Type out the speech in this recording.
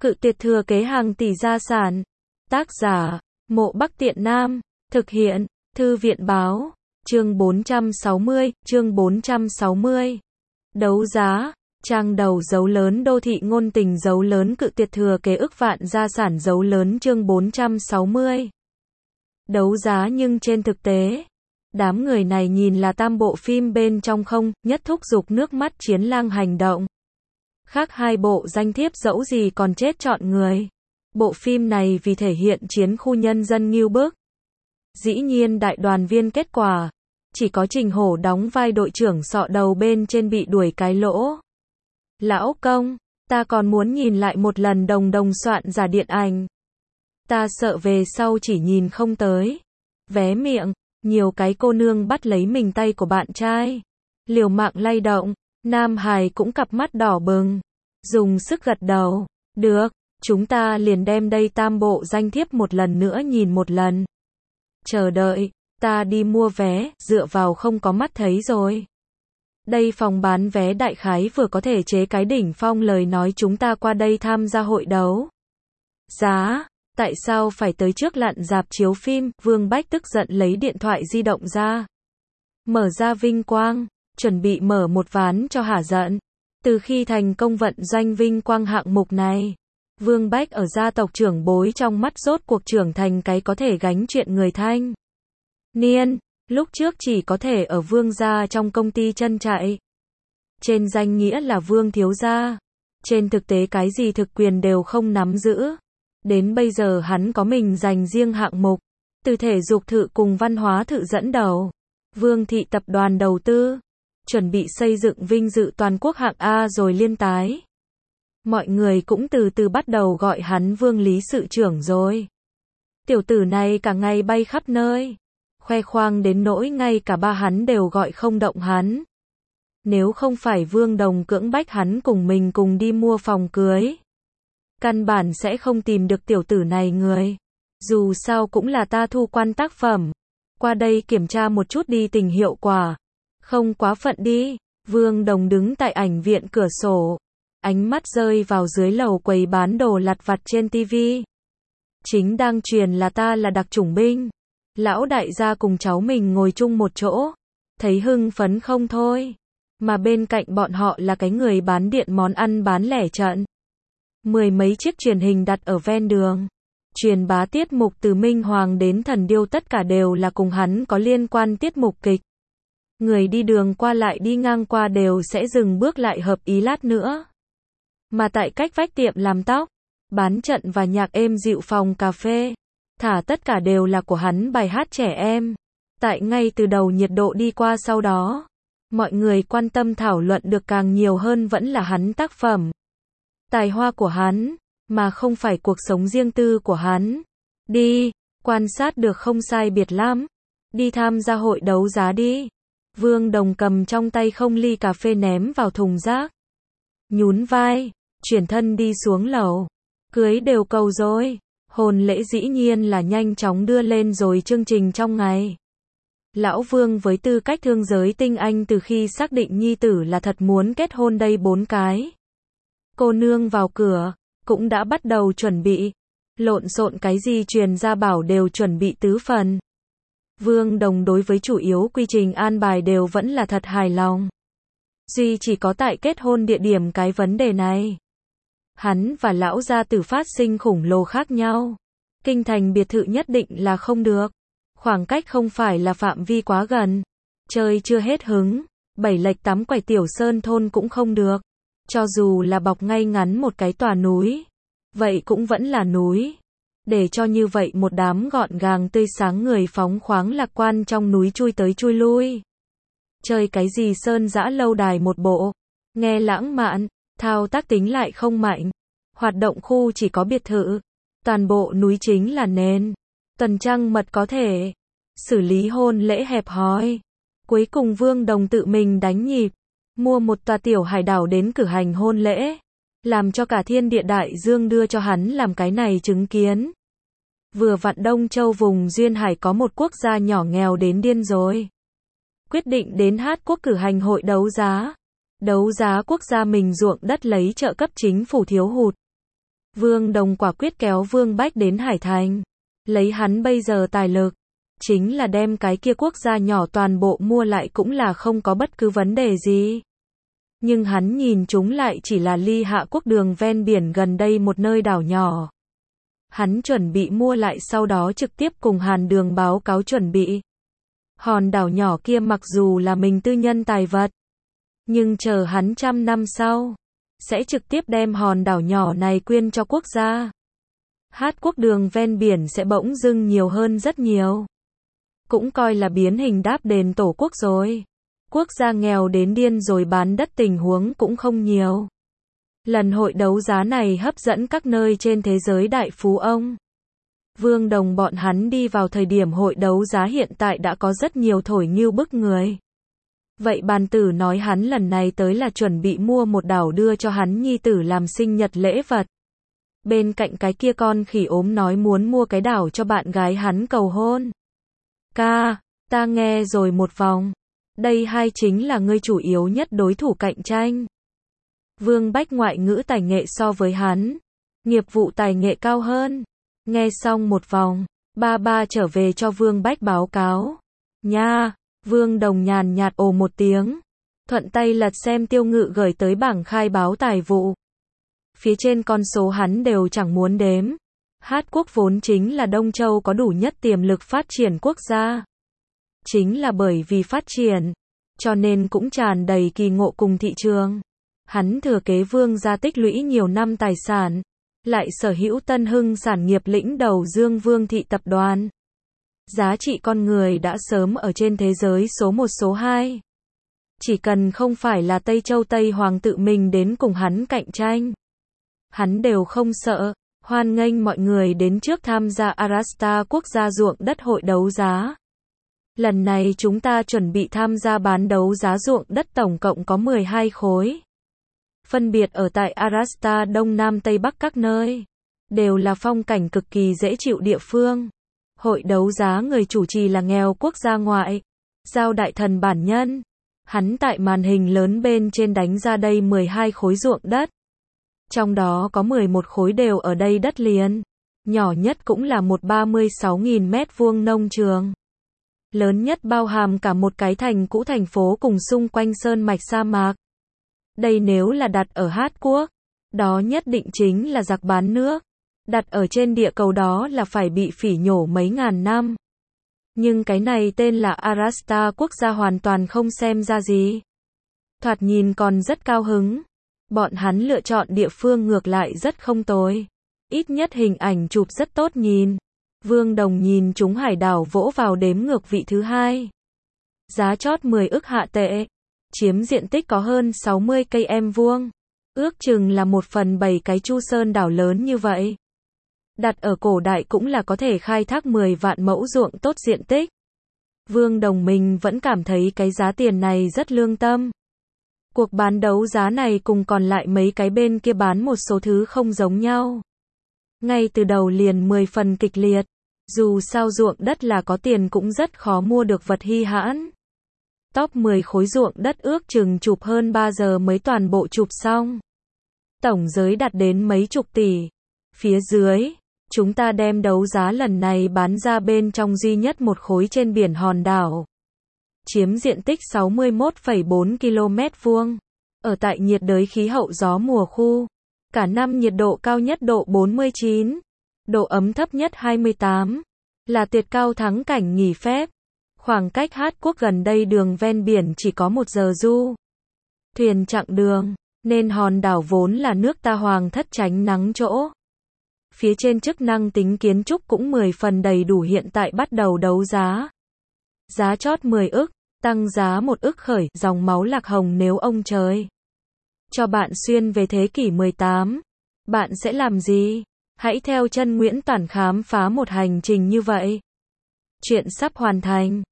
Cự tuyệt thừa kế hàng tỷ gia sản. Tác giả, Mộ Bắc Tiện Nam. Thực hiện, Thư viện báo. Chương 460. Đấu giá. Trang đầu dấu lớn đô thị ngôn tình dấu lớn cự tuyệt thừa kế ức vạn gia sản dấu lớn chương 460. Đấu giá nhưng trên thực tế, đám người này nhìn là tam bộ phim bên trong không, nhất thúc giục nước mắt chiến lang hành động. Khác hai bộ danh thiếp dẫu gì còn chết chọn người. Bộ phim này vì thể hiện chiến khu nhân dân nghêu bức. Dĩ nhiên đại đoàn viên kết quả, chỉ có Trình Hổ đóng vai đội trưởng sọ đầu bên trên bị đuổi cái lỗ. Lão công, ta còn muốn nhìn lại một lần đồng soạn giả điện ảnh. Ta sợ về sau chỉ nhìn không tới. Vé miệng, nhiều cái cô nương bắt lấy mình tay của bạn trai. Liều mạng lay động, Nam Hải cũng cặp mắt đỏ bừng. Dùng sức gật đầu, được, chúng ta liền đem đây tam bộ danh thiếp một lần nữa nhìn một lần. Chờ đợi, ta đi mua vé, dựa vào không có mắt thấy rồi. Đây phòng bán vé đại khái vừa có thể chế cái đỉnh phong lời nói chúng ta qua đây tham gia hội đấu giá. Tại sao phải tới trước lặn rạp chiếu phim? Vương Bách tức giận lấy điện thoại di động ra. Mở ra Vinh Quang, chuẩn bị mở một ván cho hả giận. Từ khi thành công vận doanh Vinh Quang hạng mục này, Vương Bách ở gia tộc trưởng bối trong mắt rốt cuộc trưởng thành cái có thể gánh chuyện người thanh niên. Lúc trước chỉ có thể ở Vương gia trong công ty chân chạy. Trên danh nghĩa là Vương thiếu gia. Trên thực tế cái gì thực quyền đều không nắm giữ. Đến bây giờ hắn có mình dành riêng hạng mục. Từ thể dục thự cùng văn hóa thự dẫn đầu. Vương thị tập đoàn đầu tư. Chuẩn bị xây dựng vinh dự toàn quốc hạng A rồi liên tái. Mọi người cũng từ từ bắt đầu gọi hắn Vương lý sự trưởng rồi. Tiểu tử này cả ngày bay khắp nơi. Khoe khoang đến nỗi ngay cả ba hắn đều gọi không động hắn. Nếu không phải Vương Đồng cưỡng bách hắn cùng mình cùng đi mua phòng cưới, căn bản sẽ không tìm được tiểu tử này người. Dù sao cũng là ta thu quan tác phẩm. Qua đây kiểm tra một chút đi tình hiệu quả. Không quá phận đi. Vương Đồng đứng tại ảnh viện cửa sổ. Ánh mắt rơi vào dưới lầu quầy bán đồ lặt vặt trên tivi. Chính đang truyền là ta là đặc chủng binh. Lão đại gia cùng cháu mình ngồi chung một chỗ. Thấy hưng phấn không thôi. Mà bên cạnh bọn họ là cái người bán điện món ăn bán lẻ trận. Mười mấy chiếc truyền hình đặt ở ven đường. Truyền bá tiết mục từ Minh Hoàng đến Thần Điêu tất cả đều là cùng hắn có liên quan tiết mục kịch. Người đi đường qua lại đi ngang qua đều sẽ dừng bước lại hợp ý lát nữa. Mà tại cách vách tiệm làm tóc, bán trận và nhạc êm dịu phòng cà phê, thả tất cả đều là của hắn bài hát trẻ em. Tại ngay từ đầu nhiệt độ đi qua sau đó, mọi người quan tâm thảo luận được càng nhiều hơn vẫn là hắn tác phẩm. Tài hoa của hắn, mà không phải cuộc sống riêng tư của hắn. Đi, quan sát được không sai biệt lắm. Đi tham gia hội đấu giá đi. Vương Đồng cầm trong tay không ly cà phê ném vào thùng rác. Nhún vai, chuyển thân đi xuống lầu. Cưới đều cầu rồi. Hôn lễ dĩ nhiên là nhanh chóng đưa lên rồi chương trình trong ngày. Lão Vương với tư cách thương giới tinh anh từ khi xác định nhi tử là thật muốn kết hôn đây 4 cái. Cô nương vào cửa, cũng đã bắt đầu chuẩn bị. Lộn xộn cái gì truyền ra bảo đều chuẩn bị tứ phần. Vương Đồng đối với chủ yếu quy trình an bài đều vẫn là thật hài lòng. Duy chỉ có tại kết hôn địa điểm cái vấn đề này. Hắn và lão gia tử phát sinh khủng lồ khác nhau. Kinh thành biệt thự nhất định là không được. Khoảng cách không phải là phạm vi quá gần. Chơi chưa hết hứng. Bảy lệch tắm quầy tiểu sơn thôn cũng không được. Cho dù là bọc ngay ngắn một cái tòa núi. Vậy cũng vẫn là núi. Để cho như vậy một đám gọn gàng tươi sáng người phóng khoáng lạc quan trong núi chui tới chui lui. Chơi cái gì sơn dã lâu đài một bộ. Nghe lãng mạn, thao tác tính lại không mạnh. Hoạt động khu chỉ có biệt thự. Toàn bộ núi chính là nền. Tuần trăng mật có thể. Xử lý hôn lễ hẹp hòi. Cuối cùng Vương Đồng tự mình đánh nhịp. Mua một tòa tiểu hải đảo đến cử hành hôn lễ. Làm cho cả thiên địa đại dương đưa cho hắn làm cái này chứng kiến. Vừa vặn Đông Châu vùng Duyên Hải có một quốc gia nhỏ nghèo đến điên rồi. Quyết định đến Hát Quốc cử hành hội đấu giá. Đấu giá quốc gia mình ruộng đất lấy trợ cấp chính phủ thiếu hụt. Vương Đồng quả quyết kéo Vương Bách đến Hải Thành. Lấy hắn bây giờ tài lực, chính là đem cái kia quốc gia nhỏ toàn bộ mua lại cũng là không có bất cứ vấn đề gì. Nhưng hắn nhìn chúng lại chỉ là Ly Hạ quốc đường ven biển gần đây một nơi đảo nhỏ. Hắn chuẩn bị mua lại sau đó trực tiếp cùng Hàn Đường báo cáo chuẩn bị. Hòn đảo nhỏ kia mặc dù là mình tư nhân tài vật, nhưng chờ hắn 100 năm sau, sẽ trực tiếp đem hòn đảo nhỏ này quyên cho quốc gia. Hát quốc đường ven biển sẽ bỗng dưng nhiều hơn rất nhiều. Cũng coi là biến hình đáp đền tổ quốc rồi. Quốc gia nghèo đến điên rồi bán đất tình huống cũng không nhiều. Lần hội đấu giá này hấp dẫn các nơi trên thế giới đại phú ông. Vương Đồng bọn hắn đi vào thời điểm hội đấu giá hiện tại đã có rất nhiều thổi nhưu bức người. Vậy bàn tử nói hắn lần này tới là chuẩn bị mua một đảo đưa cho hắn nhi tử làm sinh nhật lễ vật. Bên cạnh cái kia con khỉ ốm nói muốn mua cái đảo cho bạn gái hắn cầu hôn. Ca, ta nghe rồi một vòng. Đây hai chính là ngươi chủ yếu nhất đối thủ cạnh tranh. Vương Bách ngoại ngữ tài nghệ so với hắn, nghiệp vụ tài nghệ cao hơn. Nghe xong một vòng, ba trở về cho Vương Bách báo cáo. Nha, Vương Đồng nhàn nhạt ồ một tiếng, thuận tay lật xem Tiêu Ngự gửi tới bảng khai báo tài vụ. Phía trên con số hắn đều chẳng muốn đếm. Hát quốc vốn chính là Đông Châu có đủ nhất tiềm lực phát triển quốc gia. Chính là bởi vì phát triển, cho nên cũng tràn đầy kỳ ngộ cùng thị trường. Hắn thừa kế Vương gia tích lũy nhiều năm tài sản, lại sở hữu Tân Hưng sản nghiệp lĩnh đầu Dương Vương thị tập đoàn. Giá trị con người đã sớm ở trên thế giới số 1 số 2. Chỉ cần không phải là Tây Châu Tây Hoàng tự mình đến cùng hắn cạnh tranh, hắn đều không sợ. Hoan nghênh mọi người đến trước tham gia Arasta quốc gia ruộng đất hội đấu giá. Lần này chúng ta chuẩn bị tham gia bán đấu giá ruộng đất tổng cộng có 12 khối. Phân biệt ở tại Arasta Đông Nam Tây Bắc các nơi. Đều là phong cảnh cực kỳ dễ chịu địa phương. Hội đấu giá người chủ trì là nghèo quốc gia ngoại. Giao đại thần bản nhân. Hắn tại màn hình lớn bên trên đánh ra đây 12 khối ruộng đất. Trong đó có 11 khối đều ở đây đất liền. Nhỏ nhất cũng là một 36.000 mét vuông nông trường. Lớn nhất bao hàm cả một cái thành cũ thành phố cùng xung quanh sơn mạch sa mạc. Đây nếu là đặt ở Hát quốc, đó nhất định chính là giặc bán nước. Đặt ở trên địa cầu đó là phải bị phỉ nhổ mấy ngàn năm. Nhưng cái này tên là Arasta quốc gia hoàn toàn không xem ra gì. Thoạt nhìn còn rất cao hứng. Bọn hắn lựa chọn địa phương ngược lại rất không tồi. Ít nhất hình ảnh chụp rất tốt nhìn. Vương Đồng nhìn chúng hải đảo vỗ vào đếm ngược vị thứ 2. Giá chót 10 ức hạ tệ. Chiếm diện tích có hơn 60 km vuông. Ước chừng là 1/7 cái Chu Sơn đảo lớn như vậy. Đặt ở cổ đại cũng là có thể khai thác 10 vạn mẫu ruộng tốt diện tích. Vương Đồng mình vẫn cảm thấy cái giá tiền này rất lương tâm. Cuộc bán đấu giá này cùng còn lại mấy cái bên kia bán một số thứ không giống nhau. Ngay từ đầu liền 10 phần kịch liệt. Dù sao ruộng đất là có tiền cũng rất khó mua được vật hy hãn. Top 10 khối ruộng đất ước chừng chụp hơn 3 giờ mới toàn bộ chụp xong. Tổng giới đạt đến mấy chục tỷ. Phía dưới, chúng ta đem đấu giá lần này bán ra bên trong duy nhất một khối trên biển hòn đảo. Chiếm diện tích 61,4 km vuông. Ở tại nhiệt đới khí hậu gió mùa khu. Cả năm nhiệt độ cao nhất độ 49. Độ ấm thấp nhất 28. Là tuyệt cao thắng cảnh nghỉ phép. Khoảng cách Hát quốc gần đây đường ven biển chỉ có 1 giờ du thuyền chặng đường, nên hòn đảo vốn là nước ta hoàng thất tránh nắng chỗ. Phía trên chức năng tính kiến trúc cũng 10 phần đầy đủ hiện tại bắt đầu đấu giá. Giá chót 10 ức, tăng giá 1 ức khởi, dòng máu lạc hồng nếu ông trời cho bạn xuyên về thế kỷ 18, bạn sẽ làm gì? Hãy theo chân Nguyễn Toản khám phá một hành trình như vậy. Chuyện sắp hoàn thành.